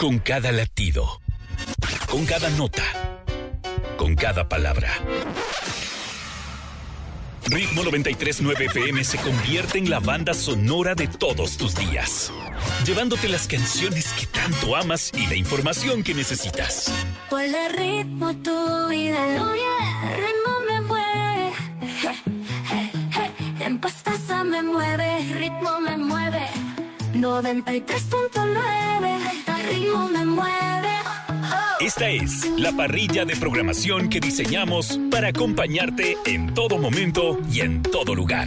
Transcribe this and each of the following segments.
Con cada latido, con cada nota, con cada palabra. Ritmo 93.9 FM se convierte en la banda sonora de todos tus días, llevándote las canciones que tanto amas y la información que necesitas. Ponle ritmo tu vida, ritmo me mueve, en Pastaza me mueve, ritmo me mueve, 93.9, ritmo me mueve. Esta es la parrilla de programación que diseñamos para acompañarte en todo momento y en todo lugar.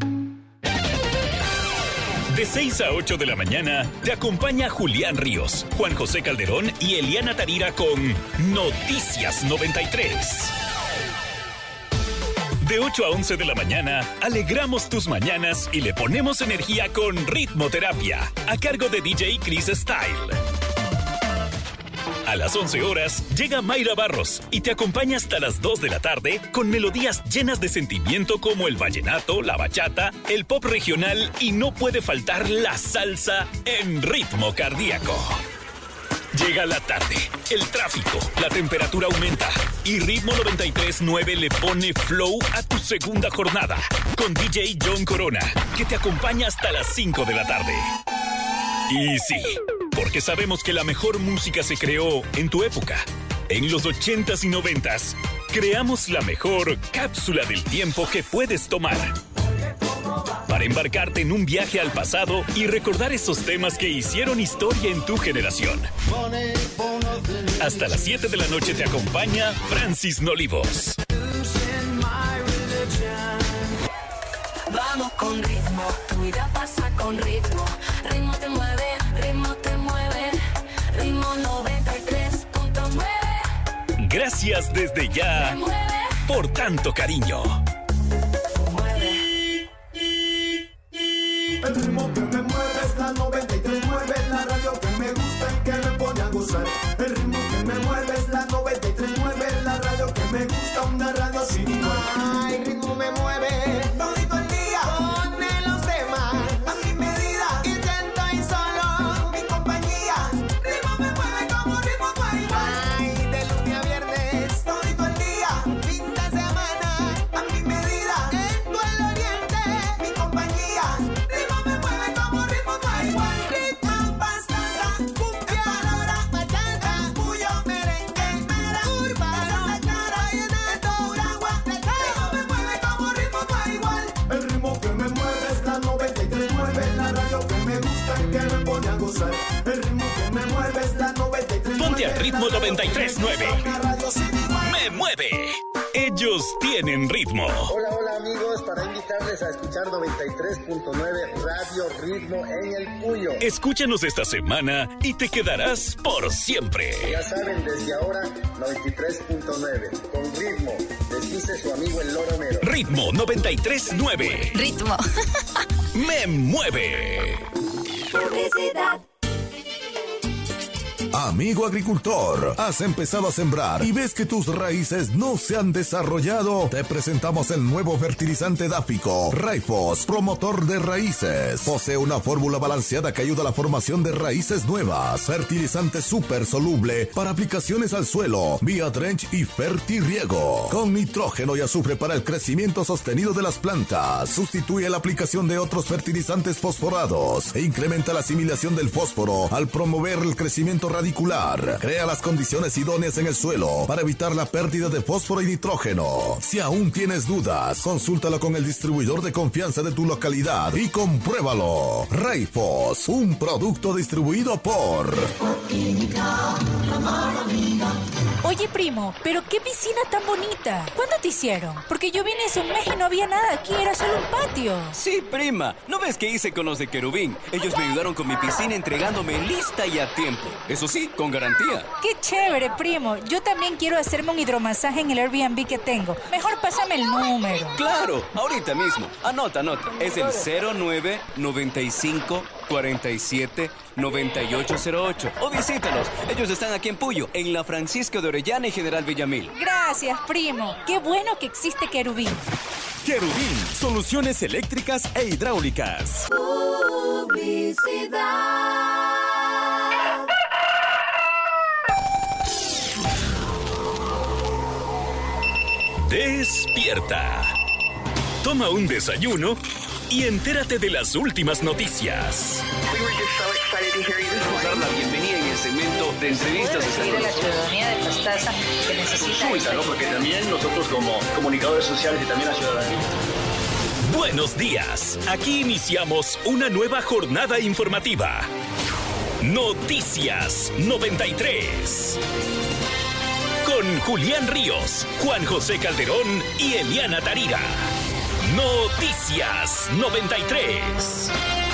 De 6 a 8 de la mañana te acompaña Julián Ríos, Juan José Calderón y Eliana Tarira con Noticias 93. De 8 a 11 de la mañana, alegramos tus mañanas y le ponemos energía con Ritmoterapia, a cargo de DJ Chris Style. A las 11 horas llega Mayra Barros y te acompaña hasta las 2 de la tarde con melodías llenas de sentimiento como el vallenato, la bachata, el pop regional y no puede faltar la salsa en ritmo cardíaco. Llega la tarde, el tráfico, la temperatura aumenta y Ritmo 93.9 le pone flow a tu segunda jornada con DJ John Corona, que te acompaña hasta las 5 de la tarde. Y sí, porque sabemos que la mejor música se creó en tu época. En los 80s y 90s, creamos la mejor cápsula del tiempo que puedes tomar para embarcarte en un viaje al pasado y recordar esos temas que hicieron historia en tu generación. Hasta las 7 de la noche te acompaña Francis Nolivos. Vamos con ritmo, tu vida pasa con ritmo. Ritmo te mueve, ritmo te mueve. Ritmo 93.9. Gracias desde ya por tanto cariño. El ritmo que me mueve es la 93.9, la radio que me gusta y que me pone a gozar. El ritmo que me mueve es la 93.9, la radio que me gusta, una radio sin igual. Ay, ritmo me mueve todo el día, pone los temas a mi medida. Intento y solo mi compañía. Ritmo me mueve como ritmo no hay igual. Ay, de lunes a viernes todo el día, fin de semana a mi medida. En todo el oriente mi compañía. Ritmo me mueve como ritmo no hay igual. Ritmo, pastaza, cumbia, palabra, bachata, puyo, merengue, mera, urbano, clara, vallenato, agua, ritmo me mueve como ritmo no hay igual. El ritmo que me mueve es la 93.9, la radio que me gusta y que me pone a gozar. El ritmo que me mueve es la 93.9. Ponte al Ritmo 93.9. ¡Me mueve! Ellos tienen ritmo. Hola, hola amigos, para invitarles a escuchar 93.9 Radio Ritmo en el Puyo. Escúchanos esta semana y te quedarás por siempre. Ya saben, desde ahora 93.9 con ritmo, les dice su amigo el Loro Mero. Ritmo 93.9. Ritmo. ¡Me mueve! Publicidad. Amigo agricultor, has empezado a sembrar y ves que tus raíces no se han desarrollado. Te presentamos el nuevo fertilizante Dáfico, Raifos, promotor de raíces. Posee una fórmula balanceada que ayuda a la formación de raíces nuevas. Fertilizante súper soluble para aplicaciones al suelo, vía drench y fertirriego. Con nitrógeno y azufre para el crecimiento sostenido de las plantas. Sustituye la aplicación de otros fertilizantes fosforados e incrementa la asimilación del fósforo al promover el crecimiento radicular. Crea las condiciones idóneas en el suelo para evitar la pérdida de fósforo y nitrógeno. Si aún tienes dudas, consúltalo con el distribuidor de confianza de tu localidad y compruébalo. Raifos, un producto distribuido por Oye, primo, ¿pero qué piscina tan bonita? ¿Cuándo te hicieron? Porque yo vine hace un mes y no había nada aquí, era solo un patio. Sí, prima. ¿No ves qué hice con los de Querubín? Ellos me ayudaron con mi piscina entregándome lista y a tiempo. Eso sí, con garantía. Qué chévere, primo. Yo también quiero hacerme un hidromasaje en el Airbnb que tengo. Mejor pásame el número. Claro, ahorita mismo. Anota. Es el 0995 47 9808 o visítalos. Ellos están aquí en Puyo, en la Francisco de Orellana y General Villamil. Gracias, primo. Qué bueno que existe Querubín. Querubín, soluciones eléctricas e hidráulicas. Publicidad. Despierta. Toma un desayuno y entérate de las últimas noticias. Vamos a dar la bienvenida en el segmento de entrevistas. Decir a la ciudadanía de Pastaza que necesita consulta, ¿no? Porque también nosotros como comunicadores sociales y también la ciudadanía. Buenos días. Aquí iniciamos una nueva jornada informativa. Noticias 93. Con Julián Ríos, Juan José Calderón y Eliana Tarira. Noticias 93.